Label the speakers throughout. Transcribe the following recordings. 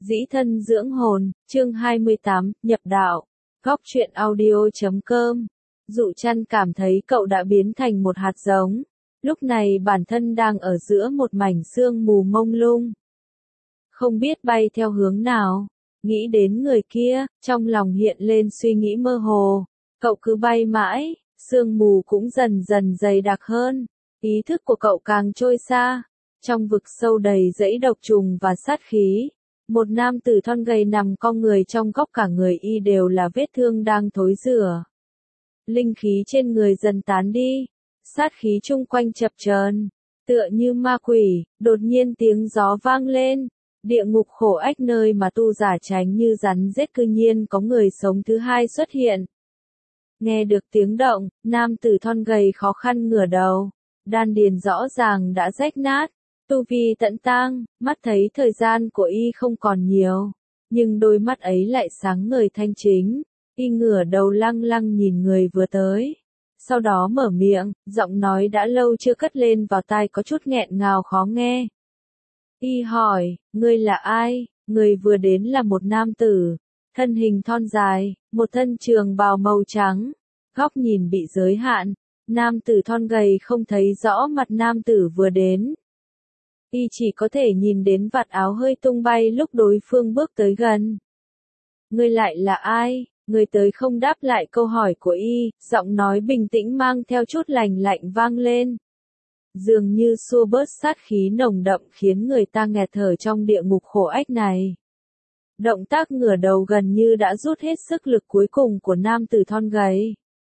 Speaker 1: Dĩ thân dưỡng hồn, chương 28, nhập đạo. Góc truyện audio.com. Dụ Chăn cảm thấy cậu đã biến thành một hạt giống. Lúc này bản thân đang ở giữa một mảnh sương mù mông lung. Không biết bay theo hướng nào. Nghĩ đến người kia, trong lòng hiện lên suy nghĩ mơ hồ. Cậu cứ bay mãi, sương mù cũng dần dần dày đặc hơn. Ý thức của cậu càng trôi xa. Trong vực sâu đầy dẫy độc trùng và sát khí. Một nam tử thon gầy nằm cong người trong góc, cả người y đều là vết thương đang thối rữa. Linh khí trên người dần tán đi, sát khí chung quanh chập chờn, tựa như ma quỷ. Đột nhiên tiếng gió vang lên, địa ngục khổ ách nơi mà tu giả tránh như rắn rết cư nhiên có người sống thứ hai xuất hiện. Nghe được tiếng động, nam tử thon gầy khó khăn ngửa đầu, đan điền rõ ràng đã rách nát. Tu vi tận tang, mắt thấy thời gian của y không còn nhiều, nhưng đôi mắt ấy lại sáng ngời thanh chính. Y ngửa đầu lăng lăng nhìn người vừa tới, sau đó mở miệng, giọng nói đã lâu chưa cất lên vào tai có chút nghẹn ngào khó nghe. Y hỏi, ngươi là ai? Người vừa đến là một nam tử, thân hình thon dài, một thân trường bào màu trắng, góc nhìn bị giới hạn. Nam tử thon gầy không thấy rõ mặt nam tử vừa đến. Y chỉ có thể nhìn đến vạt áo hơi tung bay lúc đối phương bước tới gần. Ngươi lại là ai? Người tới không đáp lại câu hỏi của y, giọng nói bình tĩnh mang theo chút lạnh lạnh vang lên. Dường như xua bớt sát khí nồng đậm khiến người ta nghẹt thở trong địa ngục khổ ách này. Động tác ngửa đầu gần như đã rút hết sức lực cuối cùng của nam tử thon gầy.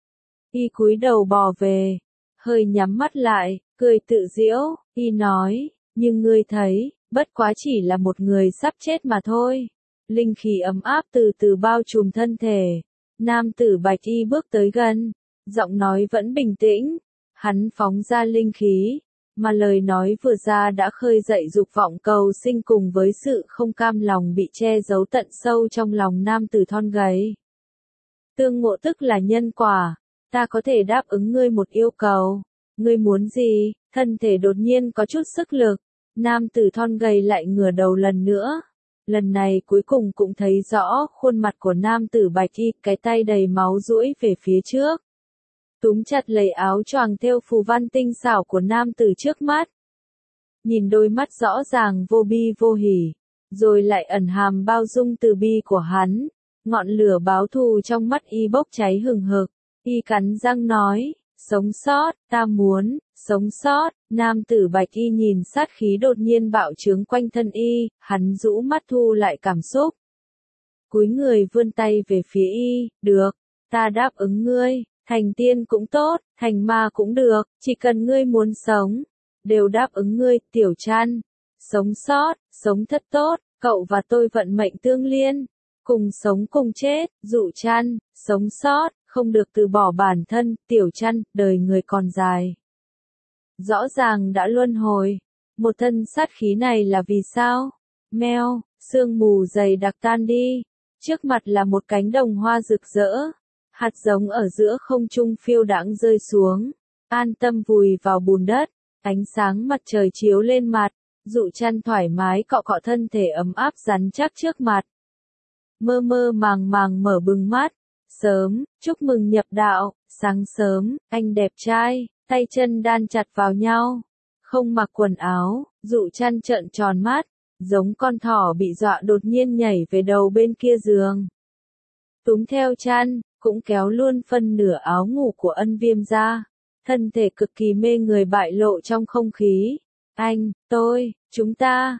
Speaker 1: Y cúi đầu bò về, hơi nhắm mắt lại, cười tự giễu, y nói. Nhưng ngươi thấy, bất quá chỉ là một người sắp chết mà thôi. Linh khí ấm áp từ từ bao trùm thân thể. Nam tử bạch y bước tới gần, giọng nói vẫn bình tĩnh. Hắn phóng ra linh khí, mà lời nói vừa ra đã khơi dậy dục vọng cầu sinh cùng với sự không cam lòng bị che giấu tận sâu trong lòng nam tử thon gầy. Tương ngộ tức là nhân quả, ta có thể đáp ứng ngươi một yêu cầu. Ngươi muốn gì? Thân thể đột nhiên có chút sức lực. Nam tử thon gầy lại ngửa đầu lần nữa. Lần này cuối cùng cũng thấy rõ khuôn mặt của nam tử bạch y, cái tay đầy máu duỗi về phía trước. Túm chặt lấy áo choàng thêu phù văn tinh xảo của nam tử trước mắt. Nhìn đôi mắt rõ ràng vô bi vô hỉ, rồi lại ẩn hàm bao dung từ bi của hắn. Ngọn lửa báo thù trong mắt y bốc cháy hừng hực. Y cắn răng nói. Sống sót, ta muốn, sống sót. Nam tử bạch y nhìn sát khí đột nhiên bạo trướng quanh thân y, hắn rũ mắt thu lại cảm xúc. Cúi người vươn tay về phía y, được, ta đáp ứng ngươi, thành tiên cũng tốt, thành ma cũng được, chỉ cần ngươi muốn sống, đều đáp ứng ngươi. Tiểu Chăn, sống sót, sống thật tốt, cậu và tôi vận mệnh tương liên, cùng sống cùng chết. Dụ Chăn, sống sót, không được từ bỏ bản thân. Tiểu Chăn, đời người còn dài. Rõ ràng đã luân hồi. Một thân sát khí này là vì sao? Meo, sương mù dày đặc tan đi. Trước mặt là một cánh đồng hoa rực rỡ. Hạt giống ở giữa không trung phiêu đãng rơi xuống. An tâm vùi vào bùn đất. Ánh sáng mặt trời chiếu lên mặt. Dụ Chăn thoải mái cọ cọ thân thể ấm áp rắn chắc trước mặt. Mơ mơ màng màng mở bừng mắt. Sớm, chúc mừng nhập đạo. Sáng sớm, anh đẹp trai, tay chân đan chặt vào nhau. Không mặc quần áo, Dụ Chăn trợn tròn mắt, giống con thỏ bị dọa đột nhiên nhảy về đầu bên kia giường. Túm theo chăn, cũng kéo luôn phân nửa áo ngủ của Ân Viêm ra. Thân thể cực kỳ mê người bại lộ trong không khí. Anh, tôi, chúng ta,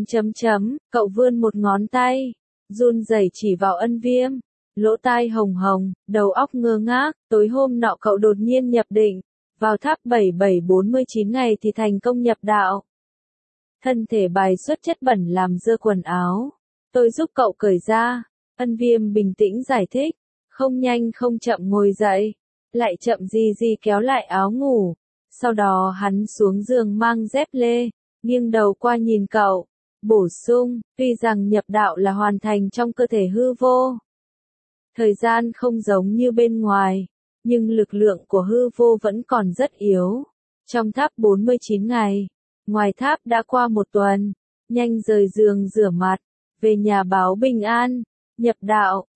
Speaker 1: cậu vươn một ngón tay, run rẩy chỉ vào Ân Viêm. Lỗ tai hồng hồng, đầu óc ngơ ngác. Tối hôm nọ cậu đột nhiên nhập định, vào tháp 7749 ngày thì thành công nhập đạo. Thân thể bài xuất chất bẩn làm dơ quần áo. Tôi giúp cậu cởi ra. Ân Viêm bình tĩnh giải thích. Không nhanh không chậm ngồi dậy. Lại chậm gì gì kéo lại áo ngủ. Sau đó hắn xuống giường mang dép lê, nghiêng đầu qua nhìn cậu. Bổ sung, tuy rằng nhập đạo là hoàn thành trong cơ thể hư vô. Thời gian không giống như bên ngoài, nhưng lực lượng của hư vô vẫn còn rất yếu. Trong tháp 49 ngày, ngoài tháp đã qua một tuần, nhanh rời giường rửa mặt, về nhà báo bình an, nhập đạo,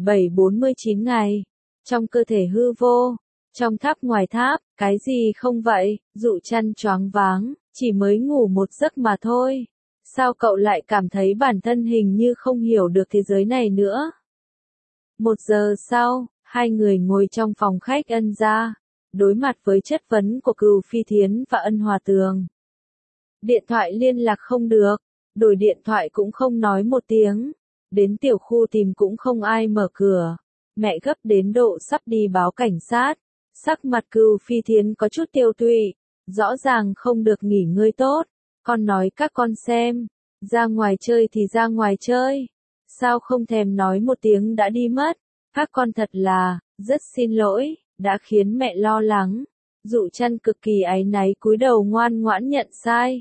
Speaker 1: 7749 ngày. Trong cơ thể hư vô, trong tháp ngoài tháp, cái gì không vậy, Dụ Trăn choáng váng, chỉ mới ngủ một giấc mà thôi. Sao cậu lại cảm thấy bản thân hình như không hiểu được thế giới này nữa? 1 giờ sau, hai người ngồi trong phòng khách Ân gia, đối mặt với chất vấn của Cừu Phi Thiến và Ân Hòa Tường. Điện thoại liên lạc không được, đổi điện thoại cũng không nói một tiếng, đến tiểu khu tìm cũng không ai mở cửa. Mẹ gấp đến độ sắp đi báo cảnh sát, sắc mặt Cừu Phi Thiến có chút tiêu tụy, rõ ràng không được nghỉ ngơi tốt. Con nói các con xem, ra ngoài chơi thì ra ngoài chơi, sao không thèm nói một tiếng đã đi mất, các con thật là, rất xin lỗi, đã khiến mẹ lo lắng. Dụ Trăn cực kỳ áy náy cúi đầu ngoan ngoãn nhận sai.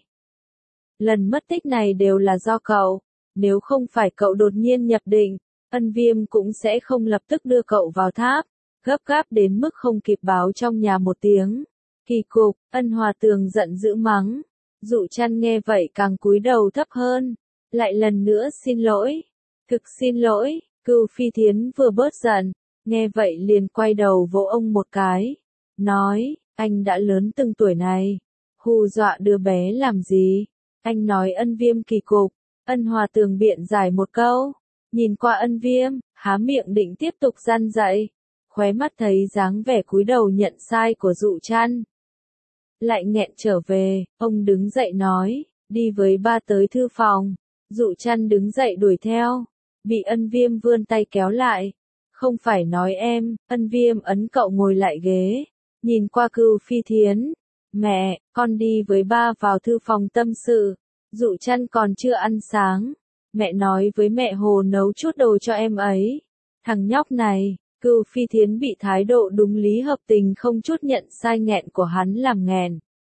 Speaker 1: Lần mất tích này đều là do cậu, nếu không phải cậu đột nhiên nhập định, Ân Viêm cũng sẽ không lập tức đưa cậu vào tháp, gấp gáp đến mức không kịp báo trong nhà một tiếng. Kỳ cục, Ân Hòa Tường giận dữ mắng. Dụ Trăn nghe vậy càng cúi đầu thấp hơn, lại lần nữa xin lỗi. Thực xin lỗi, Cừu Phi Thiến vừa bớt giận, nghe vậy liền quay đầu vỗ ông một cái, nói, anh đã lớn từng tuổi này, hù dọa đứa bé làm gì? Anh nói Ân Viêm kỳ cục. Ân Hòa Tường biện giải một câu, nhìn qua Ân Viêm, há miệng định tiếp tục răn dạy, khóe mắt thấy dáng vẻ cúi đầu nhận sai của Dụ Trăn. Lại nghẹn trở về, ông đứng dậy nói, đi với ba tới thư phòng. Dụ Trăn đứng dậy đuổi theo, bị Ân Viêm vươn tay kéo lại. Không phải nói em, Ân Viêm ấn cậu ngồi lại ghế, nhìn qua Cừu Phi Thiến. Mẹ, con đi với ba vào thư phòng tâm sự. Dụ Trăn còn chưa ăn sáng, mẹ nói với mẹ Hồ nấu chút đồ cho em ấy. Thằng nhóc này, Cừu Phi Thiến bị thái độ đúng lý hợp tình không chút nhận sai nghẹn của hắn làm nghẹn.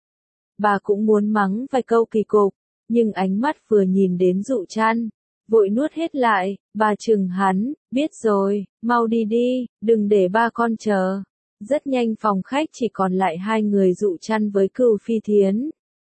Speaker 1: Bà cũng muốn mắng vài câu kỳ cục, nhưng ánh mắt vừa nhìn đến Dụ Trăn, vội nuốt hết lại, bà chừng hắn, biết rồi, mau đi đi, đừng để ba con chờ. Rất nhanh phòng khách chỉ còn lại hai người Dụ Trăn với Cừu Phi Thiến.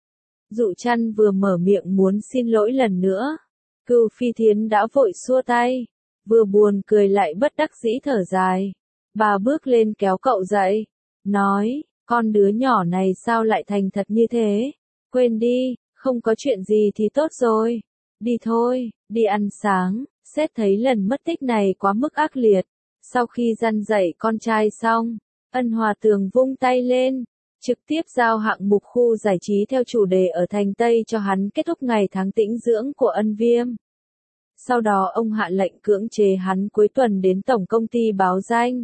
Speaker 1: Dụ Trăn vừa mở miệng muốn xin lỗi lần nữa, Cừu Phi Thiến đã vội xua tay, vừa buồn cười lại bất đắc dĩ thở dài. Bà bước lên kéo cậu dậy, nói, con đứa nhỏ này sao lại thành thật như thế? Quên đi, không có chuyện gì thì tốt rồi. Đi thôi, đi ăn sáng. Sếp thấy lần mất tích này quá mức ác liệt. Sau khi răn dạy con trai xong, Ân Hòa Tường vung tay lên, trực tiếp giao hạng mục khu giải trí theo chủ đề ở thành Tây cho hắn kết thúc ngày tháng tĩnh dưỡng của Ân Viêm. Sau đó ông hạ lệnh cưỡng chế hắn cuối tuần đến tổng công ty báo danh.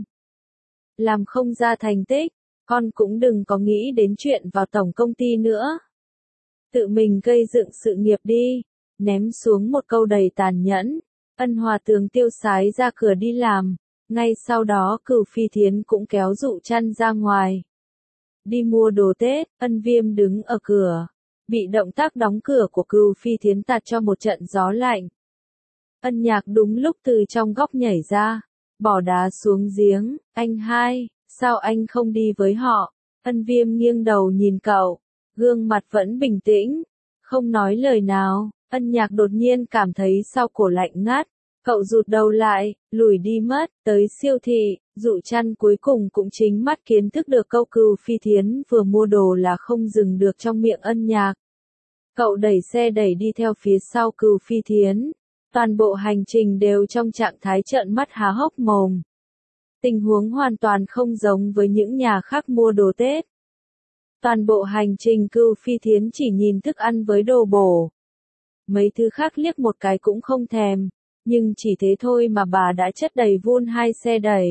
Speaker 1: Làm không ra thành tích, con cũng đừng có nghĩ đến chuyện vào tổng công ty nữa. Tự mình gây dựng sự nghiệp đi, ném xuống một câu đầy tàn nhẫn. Ân Hòa Tường tiêu sái ra cửa đi làm, ngay sau đó Cừu Phi Thiến cũng kéo Dụ Trăn ra ngoài. Đi mua đồ Tết, Ân Viêm đứng ở cửa, bị động tác đóng cửa của Cừu Phi Thiến tạt cho một trận gió lạnh. Ân Nhạc đúng lúc từ trong góc nhảy ra, bỏ đá xuống giếng, anh hai, sao anh không đi với họ? Ân Viêm nghiêng đầu nhìn cậu, gương mặt vẫn bình tĩnh, không nói lời nào. Ân Nhạc đột nhiên cảm thấy sau cổ lạnh ngắt, cậu rụt đầu lại, lùi đi mất, tới siêu thị. Dụ Trăn cuối cùng cũng chính mắt kiến thức được câu Cừu Phi Thiến vừa mua đồ là không dừng được trong miệng Ân Nhạc. Cậu đẩy xe đẩy đi theo phía sau Cừu Phi Thiến. Toàn bộ hành trình đều trong trạng thái trợn mắt há hốc mồm. Tình huống hoàn toàn không giống với những nhà khác mua đồ Tết. Toàn bộ hành trình Cừu Phi Thiến chỉ nhìn thức ăn với đồ bổ. Mấy thứ khác liếc một cái cũng không thèm, nhưng chỉ thế thôi mà bà đã chất đầy vun hai xe đẩy.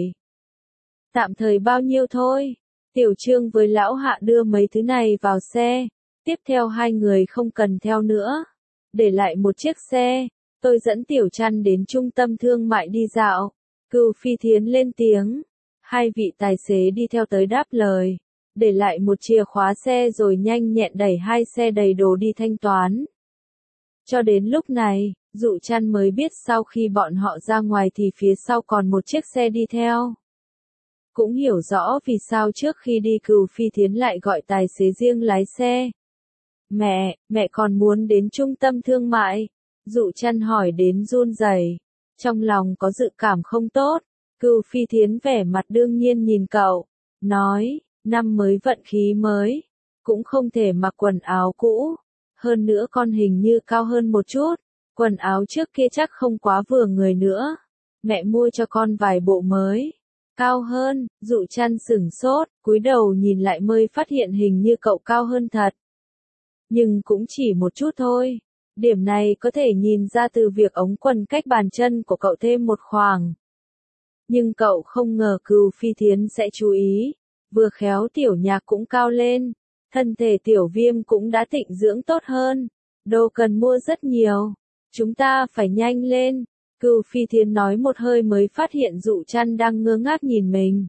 Speaker 1: Tạm thời bao nhiêu thôi. Tiểu Trương với Lão Hạ đưa mấy thứ này vào xe. Tiếp theo hai người không cần theo nữa. Để lại một chiếc xe. Tôi dẫn Tiểu Trăn đến trung tâm thương mại đi dạo. Cừu Phi Thiến lên tiếng. Hai vị tài xế đi theo tới đáp lời. Để lại một chìa khóa xe rồi nhanh nhẹn đẩy hai xe đầy đồ đi thanh toán. Cho đến lúc này, Dụ Trăn mới biết sau khi bọn họ ra ngoài thì phía sau còn một chiếc xe đi theo. Cũng hiểu rõ vì sao trước khi đi Cừu Phi Thiến lại gọi tài xế riêng lái xe. Mẹ còn muốn đến trung tâm thương mại. Dụ Chăn hỏi đến run rẩy, trong lòng có dự cảm không tốt. Cửu Phi Thiến vẻ mặt đương nhiên nhìn cậu, nói, năm mới vận khí mới, cũng không thể mặc quần áo cũ, hơn nữa con hình như cao hơn một chút, quần áo trước kia chắc không quá vừa người nữa, mẹ mua cho con vài bộ mới. Cao hơn, Dụ Chăn sửng sốt, cúi đầu nhìn lại mới phát hiện hình như cậu cao hơn thật. Nhưng cũng chỉ một chút thôi. Điểm này có thể nhìn ra từ việc ống quần cách bàn chân của cậu thêm một khoảng. Nhưng cậu không ngờ Cửu Phi Thiến sẽ chú ý. Vừa khéo Tiểu Nhạc cũng cao lên. Thân thể Tiểu Viêm cũng đã tịnh dưỡng tốt hơn. Đồ cần mua rất nhiều. Chúng ta phải nhanh lên. Cửu Phi Thiến nói một hơi mới phát hiện Dụ Chăn đang ngơ ngác nhìn mình.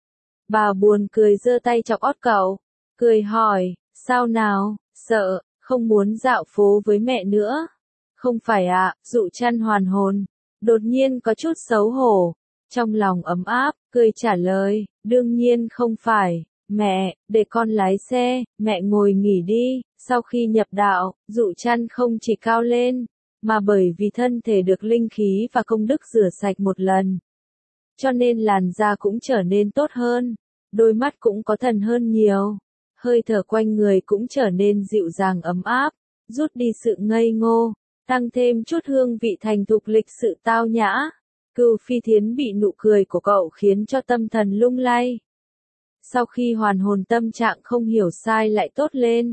Speaker 1: Bà buồn cười giơ tay chọc ót cậu. Cười hỏi, sao nào, sợ, không muốn dạo phố với mẹ nữa. Không phải ạ, Dụ Chăn hoàn hồn. Đột nhiên có chút xấu hổ. Trong lòng ấm áp, cười trả lời, đương nhiên không phải. Mẹ, để con lái xe, mẹ ngồi nghỉ đi. Sau khi nhập đạo, Dụ Chăn không chỉ cao lên, mà bởi vì thân thể được linh khí và công đức rửa sạch một lần. Cho nên làn da cũng trở nên tốt hơn, đôi mắt cũng có thần hơn nhiều, hơi thở quanh người cũng trở nên dịu dàng ấm áp, rút đi sự ngây ngô, tăng thêm chút hương vị thành thục lịch sự tao nhã. Cửu Phi Thiến bị nụ cười của cậu khiến cho tâm thần lung lay. Sau khi hoàn hồn tâm trạng không hiểu sai lại tốt lên.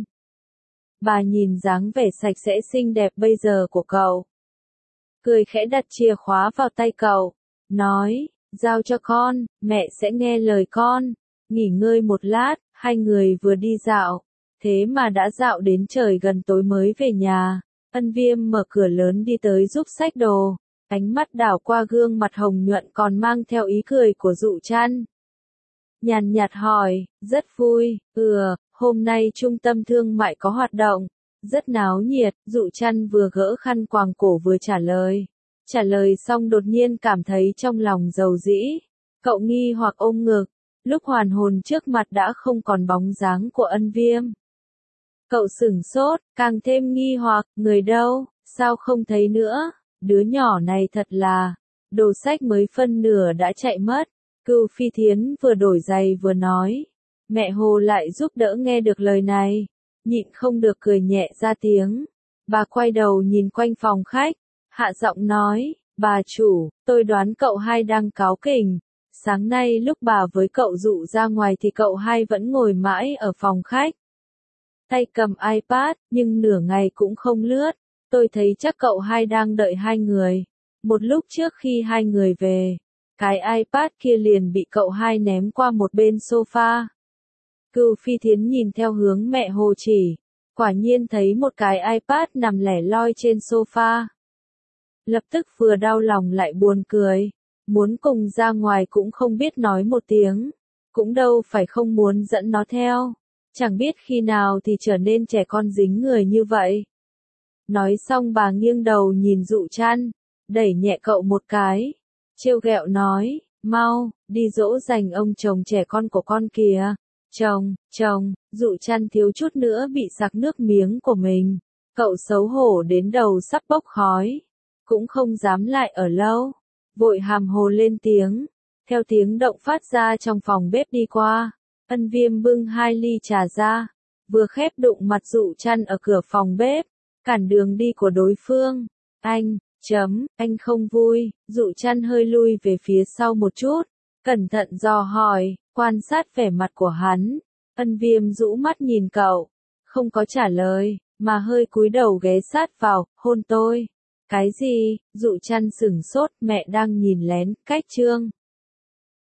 Speaker 1: Bà nhìn dáng vẻ sạch sẽ xinh đẹp bây giờ của cậu. Cười khẽ đặt chìa khóa vào tay cậu. Nói, giao cho con, mẹ sẽ nghe lời con. Nghỉ ngơi một lát, hai người vừa đi dạo. Thế mà đã dạo đến trời gần tối mới về nhà. Ân Viêm mở cửa lớn đi tới giúp xách đồ. Ánh mắt đảo qua gương mặt hồng nhuận còn mang theo ý cười của Dụ Chăn. Nhàn nhạt hỏi, rất vui, hôm nay trung tâm thương mại có hoạt động, rất náo nhiệt. Dụ Chăn vừa gỡ khăn quàng cổ vừa trả lời. Trả lời xong đột nhiên cảm thấy trong lòng dầu dĩ. Cậu nghi hoặc ôm ngực, lúc hoàn hồn trước mặt đã không còn bóng dáng của Ân Viêm. Cậu sửng sốt, càng thêm nghi hoặc, người đâu, sao không thấy nữa, đứa nhỏ này thật là, đồ sách mới phân nửa đã chạy mất. Cửu Phi Thiến vừa đổi giày vừa nói. Mẹ Hồ lại giúp đỡ nghe được lời này. Nhịn không được cười nhẹ ra tiếng. Bà quay đầu nhìn quanh phòng khách. Hạ giọng nói, bà chủ, tôi đoán cậu hai đang cáu kỉnh. Sáng nay lúc bà với cậu Dụ ra ngoài thì cậu hai vẫn ngồi mãi ở phòng khách. Tay cầm iPad, nhưng nửa ngày cũng không lướt. Tôi thấy chắc cậu hai đang đợi hai người. Một lúc trước khi hai người về, cái iPad kia liền bị cậu hai ném qua một bên sofa. Cửu Phi Thiến nhìn theo hướng mẹ Hồ chỉ, quả nhiên thấy một cái iPad nằm lẻ loi trên sofa. Lập tức vừa đau lòng lại buồn cười, muốn cùng ra ngoài cũng không biết nói một tiếng, cũng đâu phải không muốn dẫn nó theo, chẳng biết khi nào thì trở nên trẻ con dính người như vậy. Nói xong bà nghiêng đầu nhìn Dụ Chăn, đẩy nhẹ cậu một cái. Trêu ghẹo nói, mau, đi dỗ dành ông chồng trẻ con của con kìa. Chồng, Dụ Chăn thiếu chút nữa bị sặc nước miếng của mình. Cậu xấu hổ đến đầu sắp bốc khói. Cũng không dám lại ở lâu. Vội hàm hồ lên tiếng. Theo tiếng động phát ra trong phòng bếp đi qua. Ân Viêm bưng 2 ly trà ra. Vừa khép đụng mặt Dụ Chăn ở cửa phòng bếp. Cản đường đi của đối phương. Anh không vui. Dụ Chăn hơi lui về phía sau một chút. Cẩn thận dò hỏi, quan sát vẻ mặt của hắn. Ân Viêm rũ mắt nhìn cậu. Không có trả lời, mà hơi cúi đầu ghé sát vào, hôn tôi. Cái gì? Dụ Chăn sửng sốt, mẹ đang nhìn lén, cách chương.